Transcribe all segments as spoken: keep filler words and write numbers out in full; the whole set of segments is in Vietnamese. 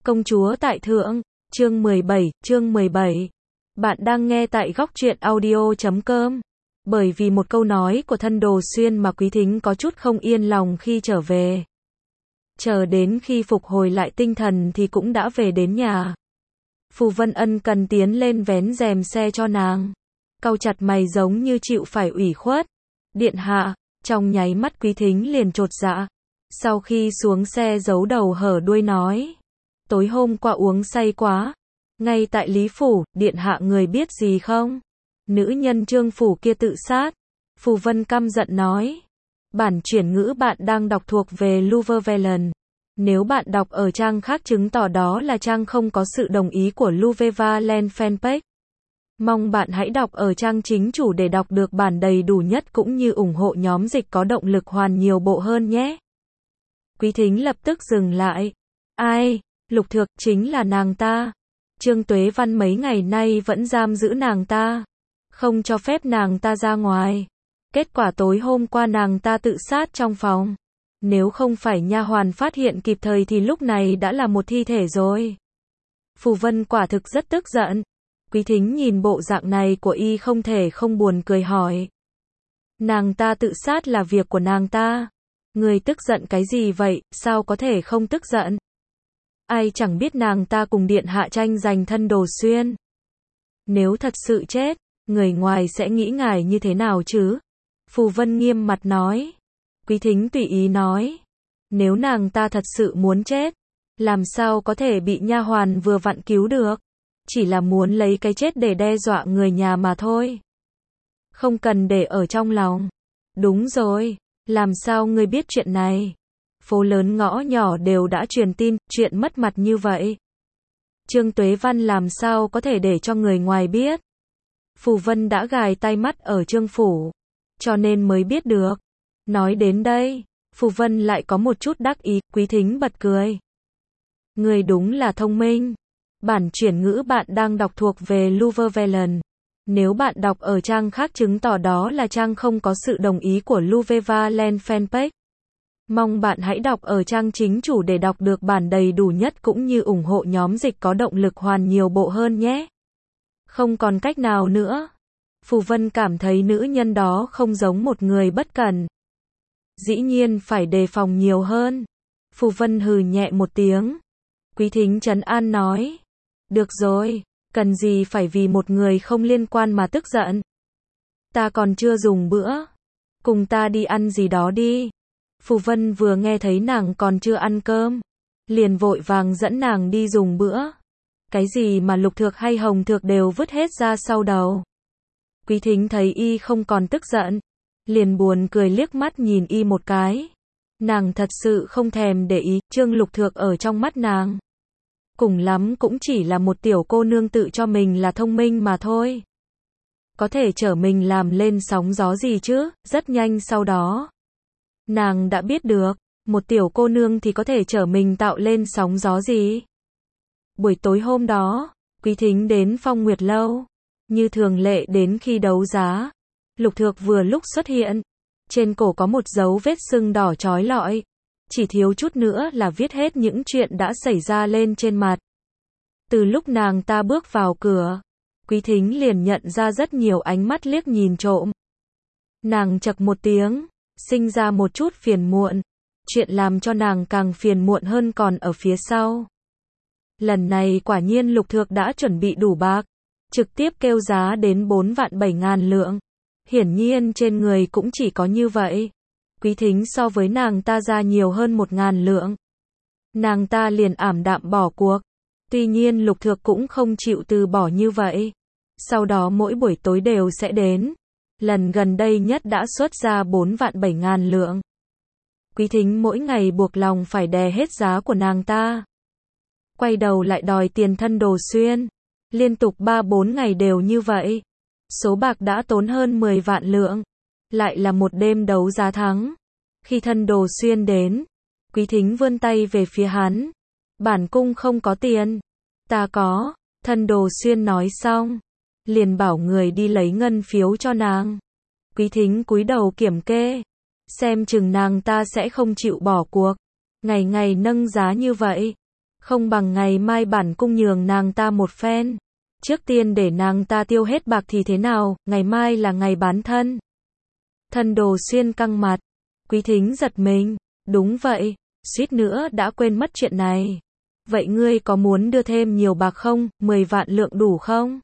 Công chúa tại thượng, chương mười bảy, chương mười bảy. Bạn đang nghe tại góc truyện audio chấm com. Bởi vì một câu nói của Thân Đồ Xuyên mà Quý Thính có chút không yên lòng khi trở về. Chờ đến khi phục hồi lại tinh thần thì cũng đã về đến nhà. Phù Vân ân cần tiến lên vén rèm xe cho nàng. Cau chặt mày giống như chịu phải ủy khuất. Điện hạ, trong nháy mắt Quý Thính liền chột dạ. Sau khi xuống xe giấu đầu hở đuôi nói. Tối hôm qua uống say quá. Ngay tại Lý Phủ, điện hạ người biết gì không? Nữ nhân Trương Phủ kia tự sát. Phù Vân căm giận nói. Bản chuyển ngữ bạn đang đọc thuộc về Louvre Velen. Nếu bạn đọc ở trang khác chứng tỏ đó là trang không có sự đồng ý của Louvre Valen fanpage. Mong bạn hãy đọc ở trang chính chủ để đọc được bản đầy đủ nhất cũng như ủng hộ nhóm dịch có động lực hoàn nhiều bộ hơn nhé. Quý Thính lập tức dừng lại. Ai? Lục Thược, chính là nàng ta. Trương Tuế Văn mấy ngày nay vẫn giam giữ nàng ta. Không cho phép nàng ta ra ngoài. Kết quả tối hôm qua nàng ta tự sát trong phòng. Nếu không phải nha hoàn phát hiện kịp thời thì lúc này đã là một thi thể rồi. Phù Vân quả thực rất tức giận. Quý Thính nhìn bộ dạng này của y không thể không buồn cười hỏi. Nàng ta tự sát là việc của nàng ta. Người tức giận cái gì vậy, sao có thể không tức giận? Ai chẳng biết nàng ta cùng điện hạ tranh giành Thân Đồ Xuyên. Nếu thật sự chết, người ngoài sẽ nghĩ ngài như thế nào chứ? Phù Vân nghiêm mặt nói. Quý Thính tùy ý nói. Nếu nàng ta thật sự muốn chết, làm sao có thể bị nha hoàn vừa vặn cứu được? Chỉ là muốn lấy cái chết để đe dọa người nhà mà thôi. Không cần để ở trong lòng. Đúng rồi, làm sao ngươi biết chuyện này? Phố lớn ngõ nhỏ đều đã truyền tin, chuyện mất mặt như vậy. Trương Tuế Văn làm sao có thể để cho người ngoài biết? Phù Vân đã gài tai mắt ở Trương Phủ, cho nên mới biết được. Nói đến đây, Phù Vân lại có một chút đắc ý, Quý Thính bật cười. Người đúng là thông minh. Bản chuyển ngữ bạn đang đọc thuộc về Louvre Velen. Nếu bạn đọc ở trang khác chứng tỏ đó là trang không có sự đồng ý của Louvre Valen fanpage. Mong bạn hãy đọc ở trang chính chủ để đọc được bản đầy đủ nhất cũng như ủng hộ nhóm dịch có động lực hoàn nhiều bộ hơn nhé. Không còn cách nào nữa. Phù Vân cảm thấy nữ nhân đó không giống một người bất cẩn. Dĩ nhiên phải đề phòng nhiều hơn. Phù Vân hừ nhẹ một tiếng. Quý Thính trấn an nói. Được rồi, cần gì phải vì một người không liên quan mà tức giận. Ta còn chưa dùng bữa. Cùng ta đi ăn gì đó đi. Phù Vân vừa nghe thấy nàng còn chưa ăn cơm, liền vội vàng dẫn nàng đi dùng bữa. Cái gì mà Lục Thược hay Hồng Thược đều vứt hết ra sau đầu. Quý Thính thấy y không còn tức giận, liền buồn cười liếc mắt nhìn y một cái. Nàng thật sự không thèm để ý, Trương Lục Thược ở trong mắt nàng. Cùng lắm cũng chỉ là một tiểu cô nương tự cho mình là thông minh mà thôi. Có thể chở mình làm lên sóng gió gì chứ, rất nhanh sau đó. Nàng đã biết được, một tiểu cô nương thì có thể chở mình tạo lên sóng gió gì. Buổi tối hôm đó, Quý Thính đến Phong Nguyệt Lâu. Như thường lệ đến khi đấu giá, Lục Thược vừa lúc xuất hiện. Trên cổ có một dấu vết sưng đỏ chói lọi. Chỉ thiếu chút nữa là viết hết những chuyện đã xảy ra lên trên mặt. Từ lúc nàng ta bước vào cửa, Quý Thính liền nhận ra rất nhiều ánh mắt liếc nhìn trộm. Nàng chậc một tiếng, sinh ra một chút phiền muộn. Chuyện làm cho nàng càng phiền muộn hơn còn ở phía sau. Lần này quả nhiên Lục Thược đã chuẩn bị đủ bạc, trực tiếp kêu giá đến bốn vạn bảy ngàn lượng. Hiển nhiên trên người cũng chỉ có như vậy. Quý Thính so với nàng ta ra nhiều hơn một ngàn lượng. Nàng ta liền ảm đạm bỏ cuộc. Tuy nhiên Lục Thược cũng không chịu từ bỏ như vậy. Sau đó mỗi buổi tối đều sẽ đến. Lần gần đây nhất đã xuất ra bốn vạn bảy ngàn lượng. Quý Thính mỗi ngày buộc lòng phải đè hết giá của nàng ta. Quay đầu lại đòi tiền Thân Đồ Xuyên. Liên tục ba bốn ngày đều như vậy. Số bạc đã tốn hơn mười vạn lượng. Lại là một đêm đấu giá thắng. Khi Thân Đồ Xuyên đến, Quý Thính vươn tay về phía hắn. Bản cung không có tiền. Ta có. Thân Đồ Xuyên nói xong, liền bảo người đi lấy ngân phiếu cho nàng. Quý Thính cúi đầu kiểm kê. Xem chừng nàng ta sẽ không chịu bỏ cuộc. Ngày ngày nâng giá như vậy. Không bằng ngày mai bản cung nhường nàng ta một phen. Trước tiên để nàng ta tiêu hết bạc thì thế nào, ngày mai là ngày bán thân. Thân Đồ Xuyên căng mặt. Quý Thính giật mình. Đúng vậy, suýt nữa đã quên mất chuyện này. Vậy ngươi có muốn đưa thêm nhiều bạc không, mười vạn lượng đủ không?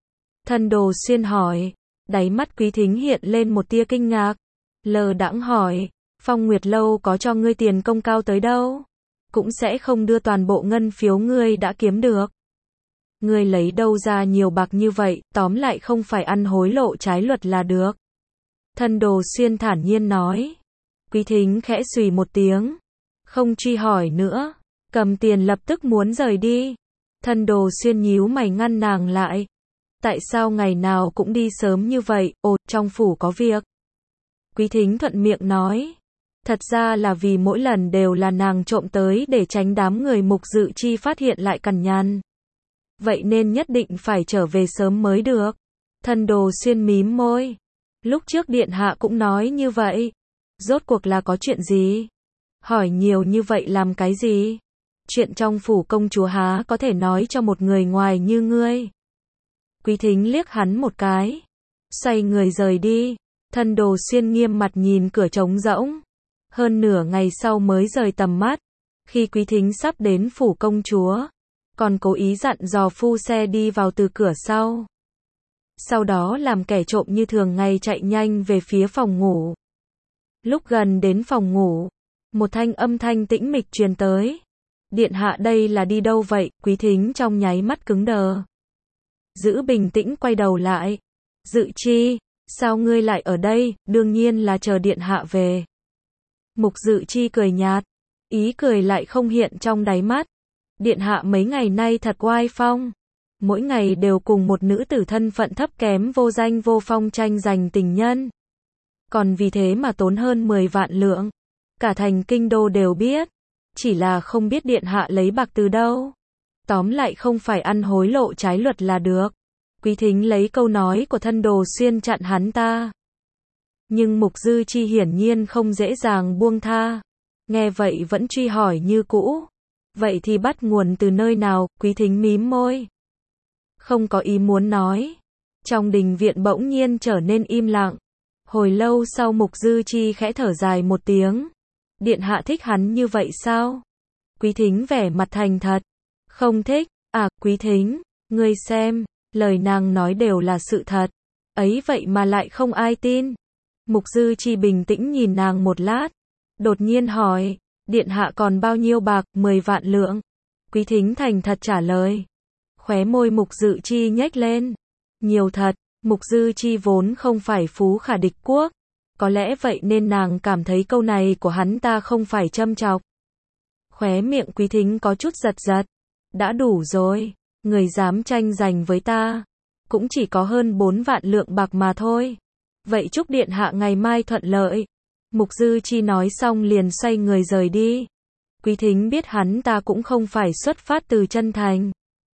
Thân Đồ Xuyên hỏi. Đáy mắt Quý Thính hiện lên một tia kinh ngạc. Lờ đãng hỏi, Phong Nguyệt Lâu có cho ngươi tiền công cao tới đâu? Cũng sẽ không đưa toàn bộ ngân phiếu ngươi đã kiếm được. Ngươi lấy đâu ra nhiều bạc như vậy, tóm lại không phải ăn hối lộ trái luật là được. Thân Đồ Xuyên thản nhiên nói. Quý Thính khẽ xùy một tiếng. Không truy hỏi nữa. Cầm tiền lập tức muốn rời đi. Thân Đồ Xuyên nhíu mày ngăn nàng lại. Tại sao ngày nào cũng đi sớm như vậy, ồ, trong phủ có việc. Quý Thính thuận miệng nói. Thật ra là vì mỗi lần đều là nàng trộm tới để tránh đám người Mục Dự Chi phát hiện lại cằn nhằn. Vậy nên nhất định phải trở về sớm mới được. Thân Đồ Xuyên mím môi. Lúc trước điện hạ cũng nói như vậy. Rốt cuộc là có chuyện gì? Hỏi nhiều như vậy làm cái gì? Chuyện trong phủ công chúa há có thể nói cho một người ngoài như ngươi. Quý Thính liếc hắn một cái. Xoay người rời đi. Thân Đồ Xuyên nghiêm mặt nhìn cửa trống rỗng. Hơn nửa ngày sau mới rời tầm mắt. Khi Quý Thính sắp đến phủ công chúa, còn cố ý dặn dò phu xe đi vào từ cửa sau. Sau đó làm kẻ trộm như thường ngày chạy nhanh về phía phòng ngủ. Lúc gần đến phòng ngủ, một thanh âm thanh tĩnh mịch truyền tới. Điện hạ đây là đi đâu vậy? Quý Thính trong nháy mắt cứng đờ. Giữ bình tĩnh quay đầu lại. Dự Chi, sao ngươi lại ở đây? Đương nhiên là chờ điện hạ về. Mục Dự Chi cười nhạt, ý cười lại không hiện trong đáy mắt. Điện hạ mấy ngày nay thật oai phong. Mỗi ngày đều cùng một nữ tử thân phận thấp kém vô danh vô phong tranh giành tình nhân. Còn vì thế mà tốn hơn mười vạn lượng. Cả thành kinh đô đều biết. Chỉ là không biết điện hạ lấy bạc từ đâu. Tóm lại không phải ăn hối lộ trái luật là được. Quý Thính lấy câu nói của Thân Đồ Xuyên chặn hắn ta. Nhưng Mục Dư Chi hiển nhiên không dễ dàng buông tha. Nghe vậy vẫn truy hỏi như cũ. Vậy thì bắt nguồn từ nơi nào? Quý Thính mím môi. Không có ý muốn nói. Trong đình viện bỗng nhiên trở nên im lặng. Hồi lâu sau Mục Dư Chi khẽ thở dài một tiếng. Điện hạ thích hắn như vậy sao? Quý Thính vẻ mặt thành thật. Không thích. À, Quý Thính, ngươi xem, lời nàng nói đều là sự thật. Ấy vậy mà lại không ai tin. Mục Dư Chi bình tĩnh nhìn nàng một lát. Đột nhiên hỏi, điện hạ còn bao nhiêu bạc? Mười vạn lượng. Quý Thính thành thật trả lời. Khóe môi Mục Dư Chi nhếch lên. Nhiều thật. Mục Dư Chi vốn không phải phú khả địch quốc. Có lẽ vậy nên nàng cảm thấy câu này của hắn ta không phải châm chọc. Khóe miệng Quý Thính có chút giật giật. Đã đủ rồi. Người dám tranh giành với ta. Cũng chỉ có hơn bốn vạn lượng bạc mà thôi. Vậy chúc điện hạ ngày mai thuận lợi. Mục Dư Chi nói xong liền xoay người rời đi. Quý Thính biết hắn ta cũng không phải xuất phát từ chân thành.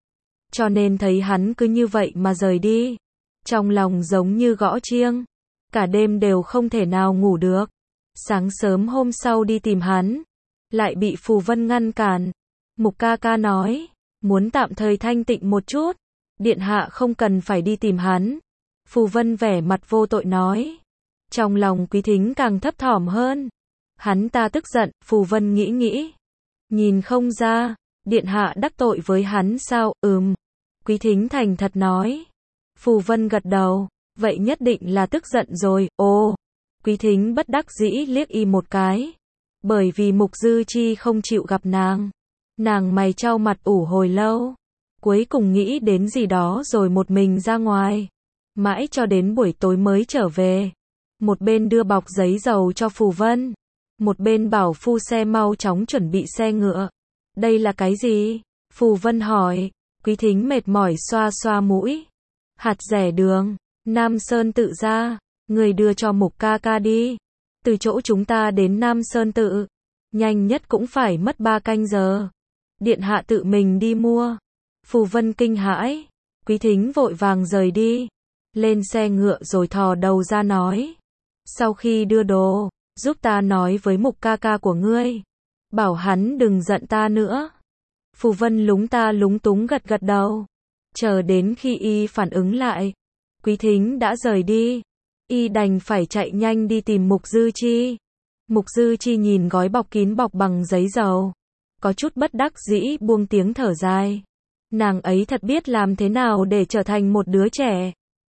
Cho nên thấy hắn cứ như vậy mà rời đi. Trong lòng giống như gõ chiêng. Cả đêm đều không thể nào ngủ được. Sáng sớm hôm sau đi tìm hắn. Lại bị Phù Vân ngăn cản. Mục ca ca nói. Muốn tạm thời thanh tịnh một chút. Điện hạ không cần phải đi tìm hắn. Phù Vân vẻ mặt vô tội nói. Trong lòng Quý Thính càng thấp thỏm hơn. Hắn ta tức giận, Phù Vân nghĩ nghĩ. Nhìn không ra, điện hạ đắc tội với hắn sao? Ừm. Quý Thính thành thật nói. Phù Vân gật đầu. Vậy nhất định là tức giận rồi. Ồ. Quý Thính bất đắc dĩ liếc y một cái. Bởi vì Mục Dư Chi không chịu gặp nàng. Nàng mày chau mặt ủ hồi lâu. Cuối cùng nghĩ đến gì đó rồi một mình ra ngoài. Mãi cho đến buổi tối mới trở về. Một bên đưa bọc giấy dầu cho Phù Vân. Một bên bảo phu xe mau chóng chuẩn bị xe ngựa. Đây là cái gì? Phù Vân hỏi. Quý Thính mệt mỏi xoa xoa mũi. Hạt rẻ đường. Nam Sơn Tự ra. Người đưa cho Mục ca ca đi. Từ chỗ chúng ta đến Nam Sơn Tự. Nhanh nhất cũng phải mất ba canh giờ. Điện hạ tự mình đi mua. Phù Vân kinh hãi. Quý Thính vội vàng rời đi. Lên xe ngựa rồi thò đầu ra nói. Sau khi đưa đồ, giúp ta nói với Mục ca ca của ngươi. Bảo hắn đừng giận ta nữa. Phù Vân lúng ta lúng túng gật gật đầu. Chờ đến khi y phản ứng lại, Quý Thính đã rời đi. Y đành phải chạy nhanh đi tìm Mục Dư Chi. Mục Dư Chi nhìn gói bọc kín bọc bằng giấy dầu, có chút bất đắc dĩ buông tiếng thở dài. Nàng ấy thật biết làm thế nào để trở thành một đứa trẻ.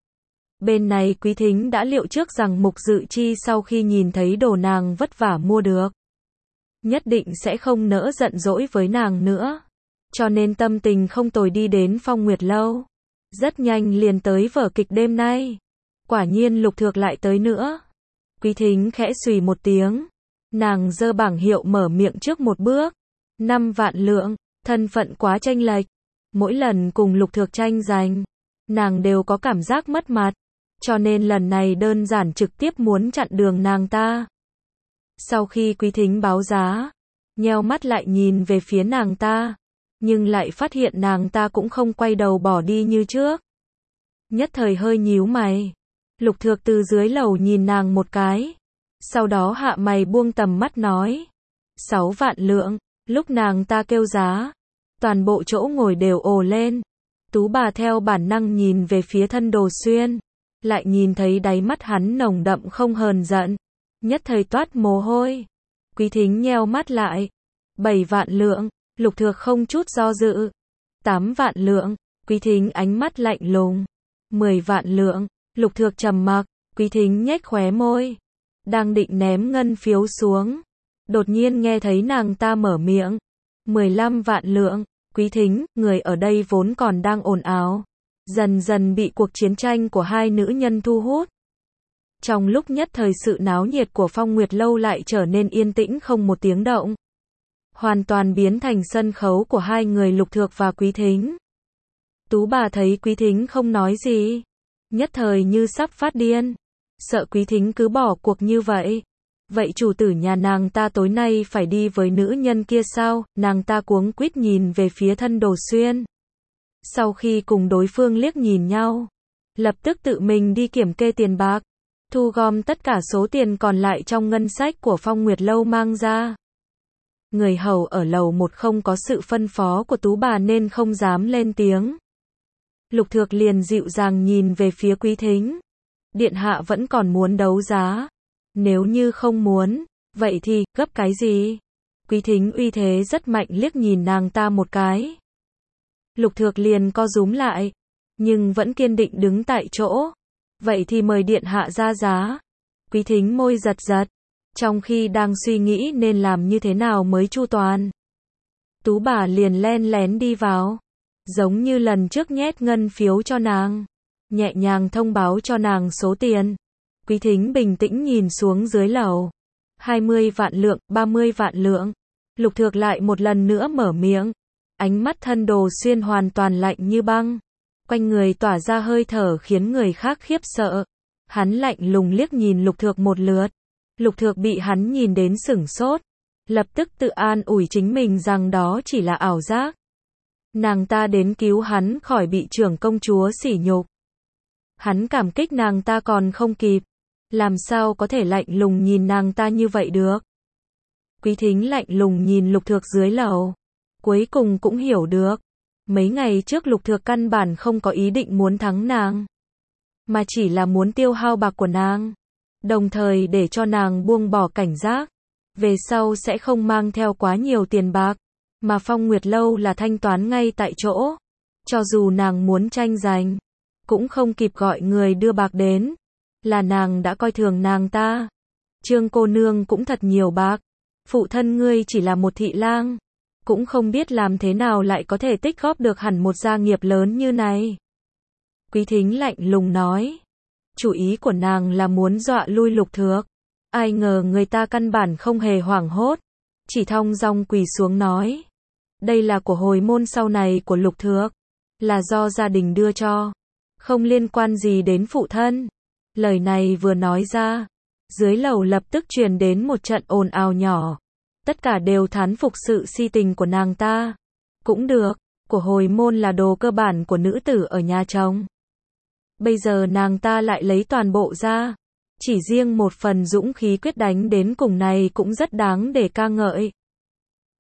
Bên này Quý Thính đã liệu trước rằng Mục Dư Chi sau khi nhìn thấy đồ nàng vất vả mua được, nhất định sẽ không nỡ giận dỗi với nàng nữa. Cho nên tâm tình không tồi đi đến Phong Nguyệt Lâu. Rất nhanh liền tới vở kịch đêm nay. Quả nhiên Lục Thược lại tới nữa. Quý Thính khẽ xùy một tiếng. Nàng giơ bảng hiệu mở miệng trước một bước. Năm vạn lượng, thân phận quá chênh lệch. Mỗi lần cùng Lục Thược tranh giành, nàng đều có cảm giác mất mặt. Cho nên lần này đơn giản trực tiếp muốn chặn đường nàng ta. Sau khi Quý Thính báo giá, nheo mắt lại nhìn về phía nàng ta, nhưng lại phát hiện nàng ta cũng không quay đầu bỏ đi như trước. Nhất thời hơi nhíu mày. Lục Thược từ dưới lầu nhìn nàng một cái, sau đó hạ mày buông tầm mắt nói. Sáu vạn lượng. Lúc nàng ta kêu giá, toàn bộ chỗ ngồi đều ồ lên. Tú bà theo bản năng nhìn về phía Thân Đồ Xuyên, lại nhìn thấy đáy mắt hắn nồng đậm không hờn giận, nhất thời toát mồ hôi. Quý Thính nheo mắt lại. Bảy vạn lượng. Lục Thược không chút do dự. Tám vạn lượng. Quý Thính ánh mắt lạnh lùng. Mười vạn lượng. Lục Thược trầm mặc. Quý Thính nhếch khóe môi, đang định ném ngân phiếu xuống, đột nhiên nghe thấy nàng ta mở miệng. Mười lăm vạn lượng. Quý Thính, người ở đây vốn còn đang ồn ào, dần dần bị cuộc chiến tranh của hai nữ nhân thu hút. Trong lúc nhất thời sự náo nhiệt của Phong Nguyệt Lâu lại trở nên yên tĩnh không một tiếng động, hoàn toàn biến thành sân khấu của hai người Lục Thược và Quý Thính. Tú bà thấy Quý Thính không nói gì, nhất thời như sắp phát điên, sợ Quý Thính cứ bỏ cuộc như vậy. Vậy chủ tử nhà nàng ta tối nay phải đi với nữ nhân kia sao? Nàng ta cuống quýt nhìn về phía Thân Đồ Xuyên. Sau khi cùng đối phương liếc nhìn nhau, lập tức tự mình đi kiểm kê tiền bạc, thu gom tất cả số tiền còn lại trong ngân sách của Phong Nguyệt Lâu mang ra. Người hầu ở lầu một không có sự phân phó của Tú bà nên không dám lên tiếng. Lục Thược liền dịu dàng nhìn về phía Quý Thính. Điện hạ vẫn còn muốn đấu giá. Nếu như không muốn, vậy thì, gấp cái gì? Quý Thính uy thế rất mạnh liếc nhìn nàng ta một cái. Lục Thược liền co rúm lại, nhưng vẫn kiên định đứng tại chỗ. Vậy thì mời điện hạ ra giá. Quý Thính môi giật giật, trong khi đang suy nghĩ nên làm như thế nào mới chu toàn. Tú bà liền len lén đi vào, giống như lần trước nhét ngân phiếu cho nàng, nhẹ nhàng thông báo cho nàng số tiền. Quý Thính bình tĩnh nhìn xuống dưới lầu. hai mươi vạn lượng, ba mươi vạn lượng. Lục Thược lại một lần nữa mở miệng. Ánh mắt Thân Đồ Xuyên hoàn toàn lạnh như băng. Quanh người tỏa ra hơi thở khiến người khác khiếp sợ. Hắn lạnh lùng liếc nhìn Lục Thược một lượt. Lục Thược bị hắn nhìn đến sửng sốt, lập tức tự an ủi chính mình rằng đó chỉ là ảo giác. Nàng ta đến cứu hắn khỏi bị trưởng công chúa sỉ nhục. Hắn cảm kích nàng ta còn không kịp, làm sao có thể lạnh lùng nhìn nàng ta như vậy được. Quý Thính lạnh lùng nhìn Lục Thược dưới lầu, cuối cùng cũng hiểu được. Mấy ngày trước Lục Thược căn bản không có ý định muốn thắng nàng, mà chỉ là muốn tiêu hao bạc của nàng, đồng thời để cho nàng buông bỏ cảnh giác. Về sau sẽ không mang theo quá nhiều tiền bạc, mà Phong Nguyệt Lâu là thanh toán ngay tại chỗ. Cho dù nàng muốn tranh giành, cũng không kịp gọi người đưa bạc đến. Là nàng đã coi thường nàng ta. Trương cô nương cũng thật nhiều bạc. Phụ thân ngươi chỉ là một thị lang, cũng không biết làm thế nào lại có thể tích góp được hẳn một gia nghiệp lớn như này. Quý Thính lạnh lùng nói. Chủ ý của nàng là muốn dọa lui Lục Thược. Ai ngờ người ta căn bản không hề hoảng hốt, chỉ thong dong quỳ xuống nói. Đây là của hồi môn sau này của Lục Thược, là do gia đình đưa cho, không liên quan gì đến phụ thân. Lời này vừa nói ra, dưới lầu lập tức truyền đến một trận ồn ào nhỏ. Tất cả đều thán phục sự si tình của nàng ta. Cũng được, của hồi môn là đồ cơ bản của nữ tử ở nhà chồng. Bây giờ nàng ta lại lấy toàn bộ ra. Chỉ riêng một phần dũng khí quyết đánh đến cùng này cũng rất đáng để ca ngợi.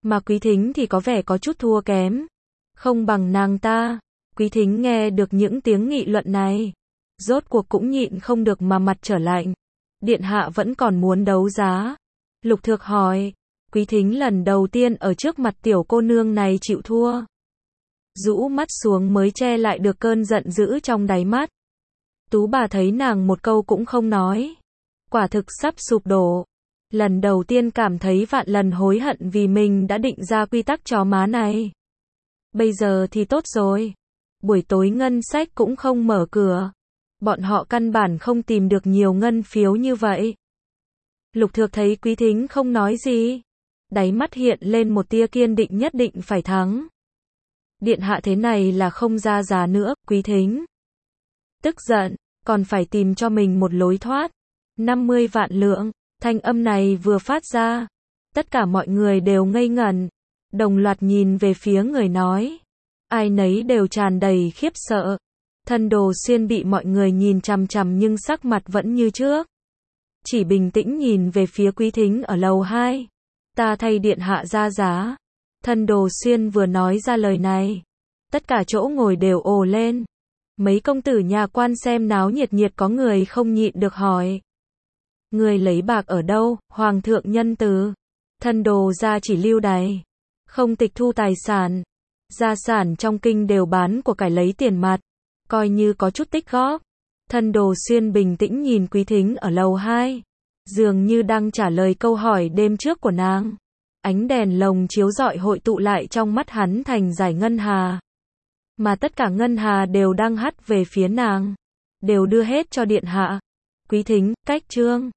Mà Quý Thính thì có vẻ có chút thua kém. Không bằng nàng ta. Quý Thính nghe được những tiếng nghị luận này. Rốt cuộc cũng nhịn không được mà mặt trở lạnh. Điện hạ vẫn còn muốn đấu giá. Lục Thược hỏi. Quý Thính lần đầu tiên ở trước mặt tiểu cô nương này chịu thua. Rũ mắt xuống mới che lại được cơn giận dữ trong đáy mắt. Tú bà thấy nàng một câu cũng không nói. Quả thực sắp sụp đổ. Lần đầu tiên cảm thấy vạn lần hối hận vì mình đã định ra quy tắc chó má này. Bây giờ thì tốt rồi. Buổi tối ngân sách cũng không mở cửa. Bọn họ căn bản không tìm được nhiều ngân phiếu như vậy. Lục Thược thấy Quý Thính không nói gì. Đáy mắt hiện lên một tia kiên định nhất định phải thắng. Điện hạ thế này là không ra giá nữa, Quý Thính. Tức giận, còn phải tìm cho mình một lối thoát. năm mươi vạn lượng, thanh âm này vừa phát ra. Tất cả mọi người đều ngây ngẩn. Đồng loạt nhìn về phía người nói. Ai nấy đều tràn đầy khiếp sợ. Thân Đồ Xuyên bị mọi người nhìn chằm chằm nhưng sắc mặt vẫn như trước. Chỉ bình tĩnh nhìn về phía Quý Thính ở lầu hai. Ta thay điện hạ ra giá. Thân Đồ Xuyên vừa nói ra lời này. Tất cả chỗ ngồi đều ồ lên. Mấy công tử nhà quan xem náo nhiệt nhiệt có người không nhịn được hỏi. Người lấy bạc ở đâu, Hoàng thượng nhân từ. Thân Đồ gia chỉ lưu đày. Không tịch thu tài sản. Gia sản trong kinh đều bán của cải lấy tiền mặt. Coi như có chút tích góp. Thân Đồ Xuyên bình tĩnh nhìn Quý Thính ở lầu hai. Dường như đang trả lời câu hỏi đêm trước của nàng. Ánh đèn lồng chiếu rọi hội tụ lại trong mắt hắn thành dải ngân hà. Mà tất cả ngân hà đều đang hắt về phía nàng. Đều đưa hết cho điện hạ. Quý Thính, cách trương.